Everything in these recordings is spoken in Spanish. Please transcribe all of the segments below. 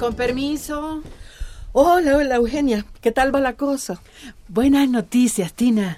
Con permiso. Hola, Eugenia. ¿Qué tal va la cosa? Buenas noticias, Tina.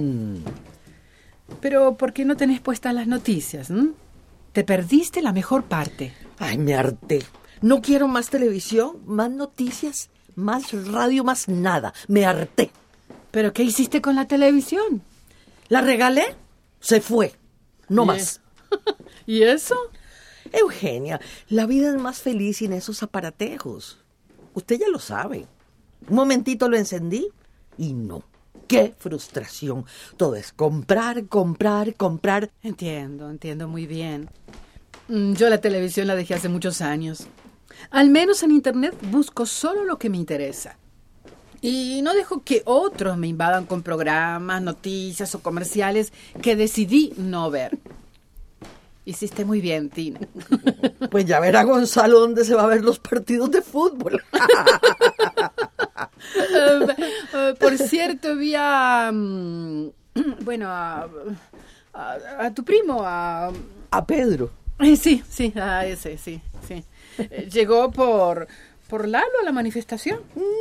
Pero ¿por qué no tenés puestas las noticias? Te perdiste la mejor parte. Ay, me harté. No quiero más televisión, más noticias, más radio, más nada. Me harté. ¿Pero qué hiciste con la televisión? ¿La regalé? Se fue. No más. ¿Y eso? Eugenia, la vida es más feliz sin esos aparatejos. Usted ya lo sabe. Un momentito lo encendí y no. ¡Qué frustración! Todo es comprar, comprar, comprar. Entiendo muy bien. Yo la televisión la dejé hace muchos años. Al menos en internet busco solo lo que me interesa. Y no dejo que otros me invadan con programas, noticias o comerciales que decidí no ver. Hiciste muy bien, Tina. Pues ya verá Gonzalo dónde se va a ver los partidos de fútbol. Por cierto, vi a tu primo, a Pedro. Sí, a ese, sí. Llegó por Lalo a la manifestación.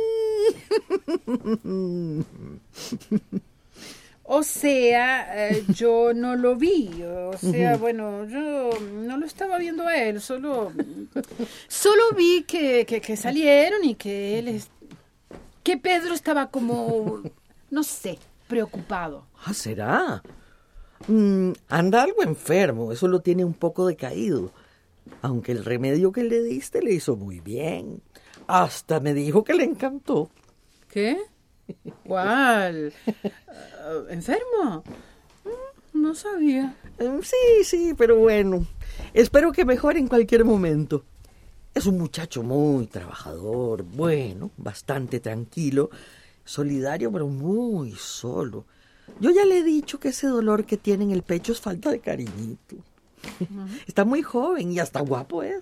O sea, yo no lo vi. O sea, bueno, yo no lo estaba viendo a él. Solo vi que salieron y que que Pedro estaba como, no sé, preocupado. ¿Será? Anda algo enfermo. Eso lo tiene un poco decaído. Aunque el remedio que le diste le hizo muy bien. Hasta me dijo que le encantó. ¿Qué? ¿Cuál? ¿Enfermo? No sabía. Sí, pero bueno. Espero que mejore en cualquier momento. Es un muchacho muy trabajador, bueno, bastante tranquilo, solidario, pero muy solo. Yo ya le he dicho que ese dolor que tiene en el pecho es falta de cariñito. Está muy joven y hasta guapo es.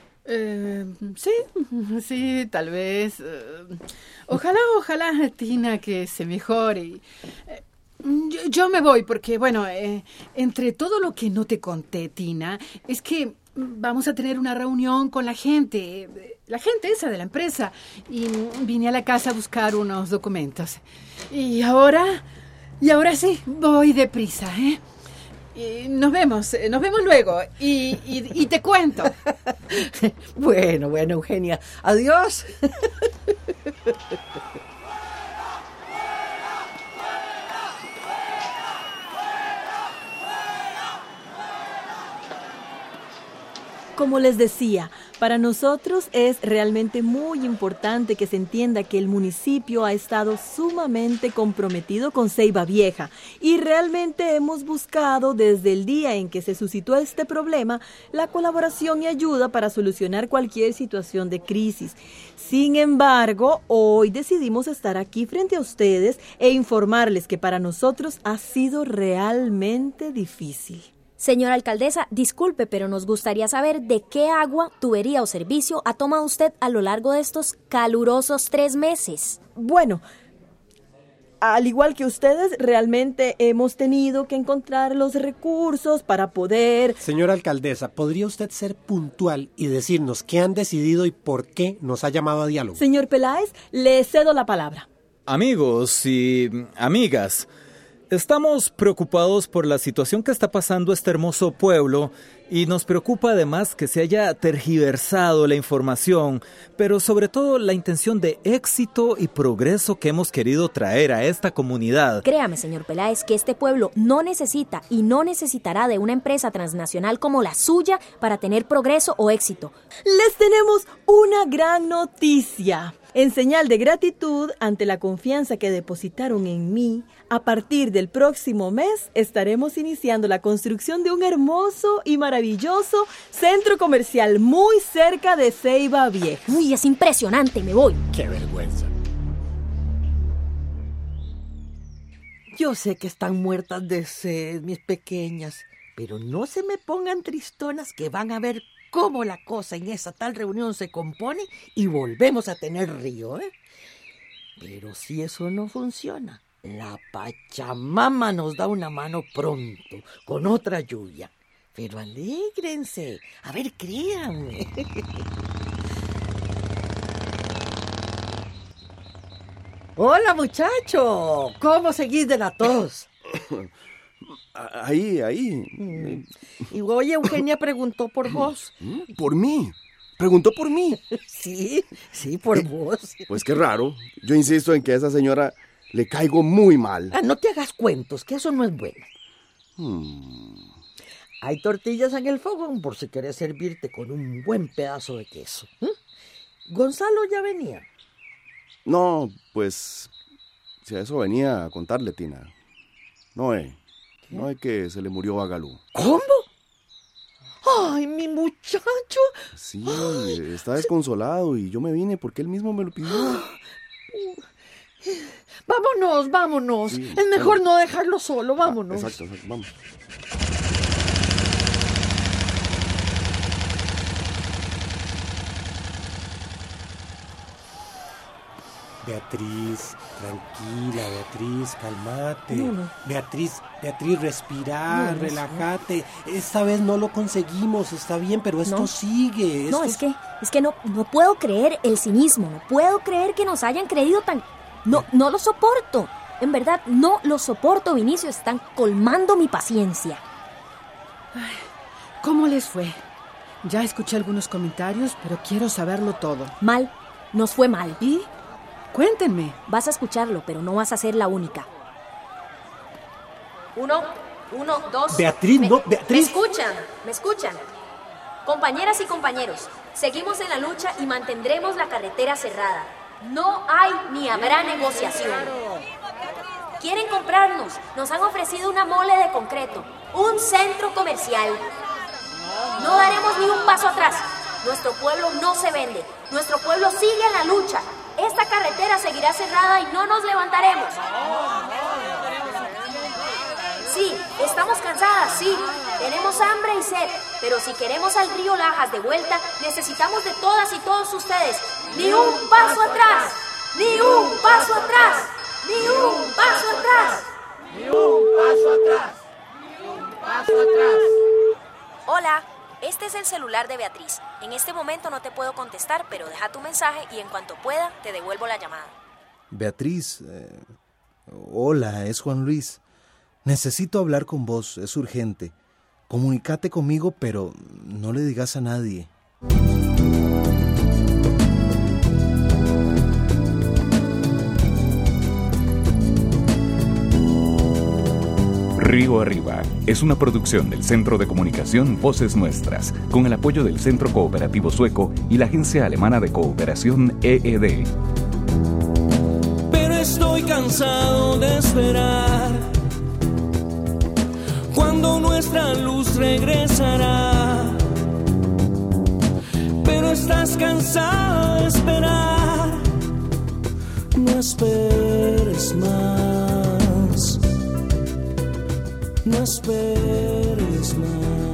Sí, tal vez. Ojalá, Tina, que se mejore. Yo me voy porque, bueno, entre todo lo que no te conté, Tina, es que vamos a tener una reunión con la gente esa de la empresa, y vine a la casa a buscar unos documentos. Y ahora sí, voy deprisa, ¿eh? Y nos vemos luego y te cuento. Bueno, Eugenia, adiós. Como les decía, para nosotros es realmente muy importante que se entienda que el municipio ha estado sumamente comprometido con Ceiba Vieja y realmente hemos buscado desde el día en que se suscitó este problema la colaboración y ayuda para solucionar cualquier situación de crisis. Sin embargo, hoy decidimos estar aquí frente a ustedes e informarles que para nosotros ha sido realmente difícil. Señora alcaldesa, disculpe, pero nos gustaría saber de qué agua, tubería o servicio ha tomado usted a lo largo de estos calurosos 3 meses. Bueno, al igual que ustedes, realmente hemos tenido que encontrar los recursos para poder... Señora alcaldesa, ¿podría usted ser puntual y decirnos qué han decidido y por qué nos ha llamado a diálogo? Señor Peláez, le cedo la palabra. Amigos y amigas, estamos preocupados por la situación que está pasando este hermoso pueblo y nos preocupa además que se haya tergiversado la información, pero sobre todo la intención de éxito y progreso que hemos querido traer a esta comunidad. Créame, señor Peláez, que este pueblo no necesita y no necesitará de una empresa transnacional como la suya para tener progreso o éxito. Les tenemos una gran noticia. En señal de gratitud ante la confianza que depositaron en mí, a partir del próximo mes estaremos iniciando la construcción de un hermoso y maravilloso centro comercial muy cerca de Ceiba Vieja. Uy, es impresionante, me voy. ¡Qué vergüenza! Yo sé que están muertas de sed, mis pequeñas, pero no se me pongan tristonas que van a ver cómo la cosa en esa tal reunión se compone y volvemos a tener río, ¿eh? Pero si eso no funciona, la Pachamama nos da una mano pronto, con otra lluvia. Pero alégrense, a ver, créanme. Hola, muchacho. ¿Cómo seguís de la tos? Ahí. Y oye, Eugenia preguntó por vos. ¿Por mí? ¿Preguntó por mí? Sí, por vos. Pues qué raro. Yo insisto en que a esa señora le caigo muy mal. No te hagas cuentos, que eso no es bueno. Hay tortillas en el fogón por si querés servirte con un buen pedazo de queso. ¿Gonzalo ya venía? No, pues, si a eso venía a contarle, Tina. No es que se le murió Bagalú. ¿Cómo? ¡Ay, mi muchacho! Sí, está desconsolado y yo me vine porque él mismo me lo pidió. Vámonos. Sí, es mejor no dejarlo solo, vámonos. Exacto, vamos. Beatriz, tranquila, Beatriz, cálmate. No. Beatriz, respirar, relájate. Esta vez no lo conseguimos, está bien, pero esto sigue. No, es que no puedo creer el cinismo, no puedo creer que nos hayan creído tan... No lo soporto, en verdad no lo soporto, Vinicio, están colmando mi paciencia. Ay, ¿cómo les fue? Ya escuché algunos comentarios, pero quiero saberlo todo. Mal, nos fue mal. ¿Y? Cuéntenme. Vas a escucharlo, pero no vas a ser la única. 1, 2... Beatriz, Beatriz. ¿Me escuchan? Compañeras y compañeros, seguimos en la lucha y mantendremos la carretera cerrada. No hay ni habrá negociación. Quieren comprarnos, nos han ofrecido una mole de concreto, un centro comercial. No daremos ni un paso atrás. Nuestro pueblo no se vende, nuestro pueblo sigue en la lucha. Esta carretera seguirá cerrada y no nos levantaremos. Sí, estamos cansadas, sí. Tenemos hambre y sed. Pero si queremos al río Lajas de vuelta, necesitamos de todas y todos ustedes. ¡Ni un paso atrás! ¡Ni un paso atrás! ¡Ni un paso atrás! ¡Ni un paso atrás! ¡Ni un paso atrás! Hola. Este es el celular de Beatriz. En este momento no te puedo contestar, pero deja tu mensaje y en cuanto pueda te devuelvo la llamada. Beatriz, hola, es Juan Luis. Necesito hablar con vos, es urgente. Comunícate conmigo, pero no le digas a nadie. Río Arriba es una producción del Centro de Comunicación Voces Nuestras, con el apoyo del Centro Cooperativo Sueco y la Agencia Alemana de Cooperación EED. Pero estoy cansado de esperar cuando nuestra luz regresará. Pero estás cansado de esperar, no esperes más. No esperes más.